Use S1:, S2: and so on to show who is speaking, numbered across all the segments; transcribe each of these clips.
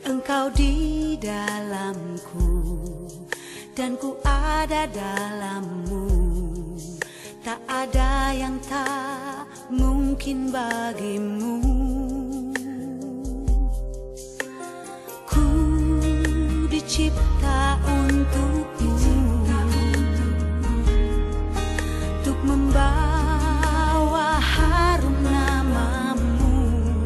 S1: Engkau di dalamku dan ku ada dalammu. Tak ada yang tak mungkin bagimu. Ku dicipta untukmu, untuk membawa harum namamu.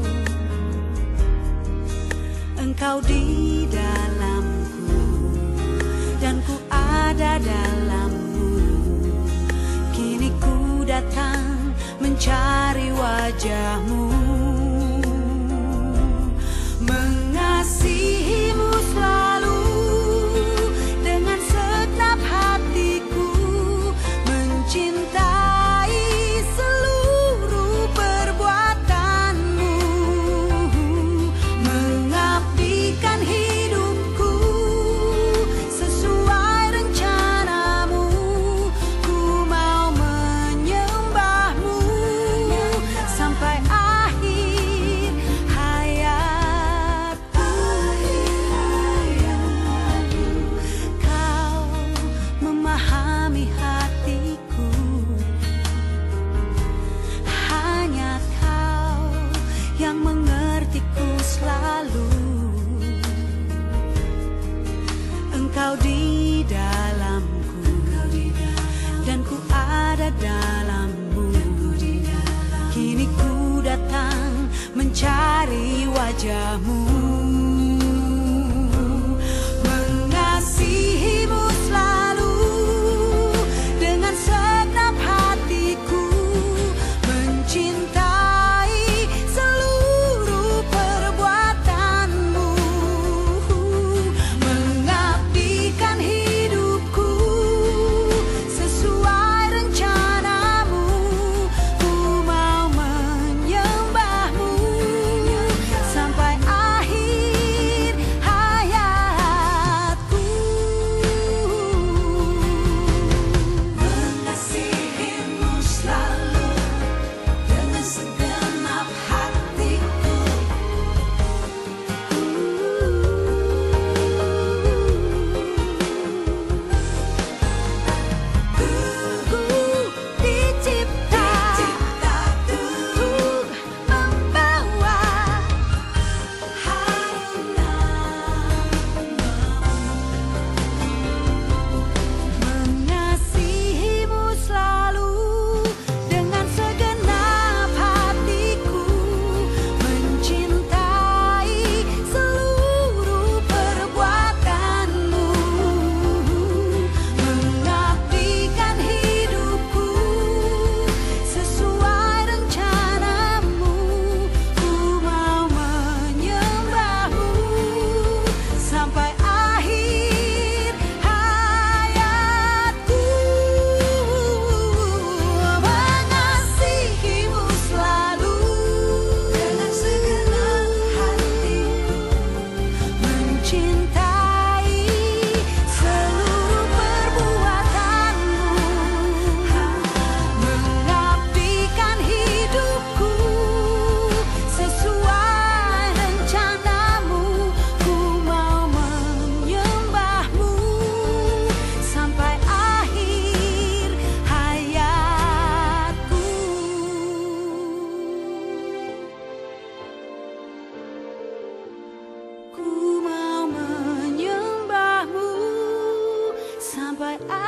S1: Engkau di dalamku dan ku ada dalammu. Kini ku datang mencari wajahmu, mengasihimu selalu dengan segenap hatiku, mencintai seluruh perbuatanmu, mengabdikan hidupku sesuai rencanamu. Ku mau menyembahmu sampai akhir hayatku. Kau memahami hatiku, hanya kau yang mengertiku selalu. Engkau di dalamku dan ku ada dalammu. Kini ku datang mencari wajahmu, mengasihimu selalu dengan segenap hatiku, mencintai seluruh perbuatanmu, mengabdikan hidupku sesuai rencanamu. Ku mau menyembahmu sampai akhir hayatku. Mengasihimu selalu dengan segenap hatiku. Ku dicipta untuk membawa harum namamu, mengasihimu selalu dengan segenap hatiku, mencintai seluruh perbuatanmu, mengabdikan hidupku sesuai rencanamu. Ku mau menyembahmu sampai akhir hayatku, mengasihimu selalu dengan segenap hatiku, mencintai seluruh perbuatanmu, mengabdikan hidupku sesuai rencanamu. Ku mau menyembahmu sampai akhir hayatku. Ku mau menyembahmu sampai